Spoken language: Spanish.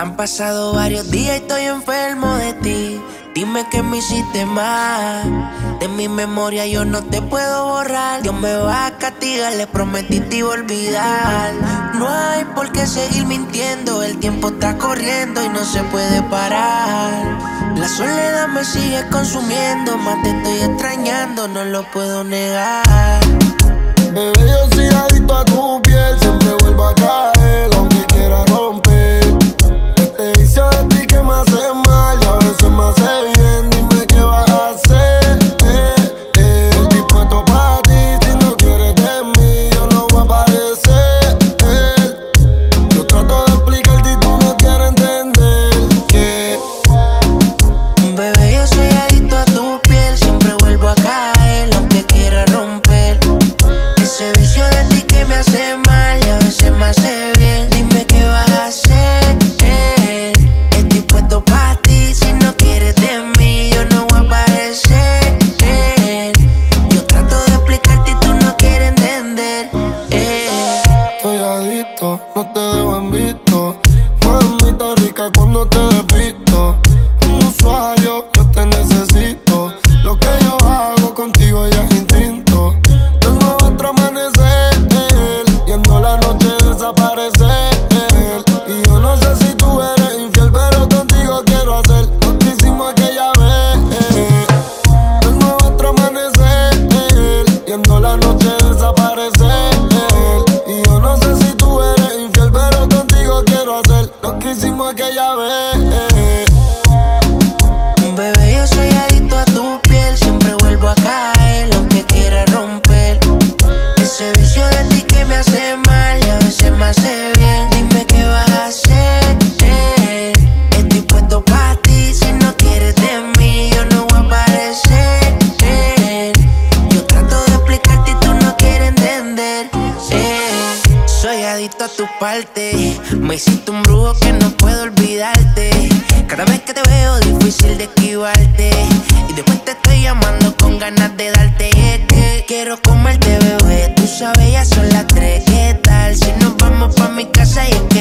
Han pasado varios días y estoy enfermo de ti. Dime que me hiciste mal. De mi memoria yo no te puedo borrar. Dios me va a castigar, le prometí te iba a olvidar. No hay por qué seguir mintiendo. El tiempo está corriendo y no se puede parar. La soledad me sigue consumiendo. Más te estoy extrañando, no lo puedo negar. Bebé, yo soy adicto a tu piel. Siempre vuelvo a caer, aunque quiera romper. Este vicio de ti que me hace mal y a veces me hace bien. Dime qué vas a hacer. Estoy puesto pa' ti. Si no quieres de mí, yo no voy a aparecer. Yo trato de explicarte y tú no quieres entender. Bebé, yo soy adicto a tu piel. Siempre vuelvo a caer, aunque quiera romper. Ese vicio de ti que me hace mal y a veces me hace bien. Dime qué vas a hacer. Estoy puesto pa' ti. Si no quieres de mí, yo no voy a aparecer. Yo trato de explicarte y tú no quieres entender. Estoy adicto, no te dejo en visto. Mamita rica cuando te despisto. Un usuario, yo te necesito. Lo que yo hago contigo ya es instinto. Tengo otro amanecer, viendo la noche desaparecer. Y yo no sé si tú eres infiel, pero contigo quiero hacer lo que hicimos aquella vez. Tengo otro amanecer, viendo la noche desaparecer. Y yo no sé si tú eres infiel, pero contigo quiero hacer lo que hicimos aquella vez. Bebé, yo soy adicto a tu piel. Siempre vuelvo a caer, aunque quiera romper. Ese vicio de ti que me hace mal y a veces me hace bien. Dime qué vas a hacer. Estoy puesto pa' ti. Si no quieres de mí, yo no voy a aparecer. Yo trato de explicarte y tú no quieres entender. Soy adicto a tu parte. Me hiciste un brujo que no puedo olvidarte. Cada vez que te veo difícil de esquivarte. Y después te estoy llamando con ganas de darte. Es que quiero comerte, bebé. Tú sabes, ya son las 3. ¿Qué tal si nos vamos pa' mi casa y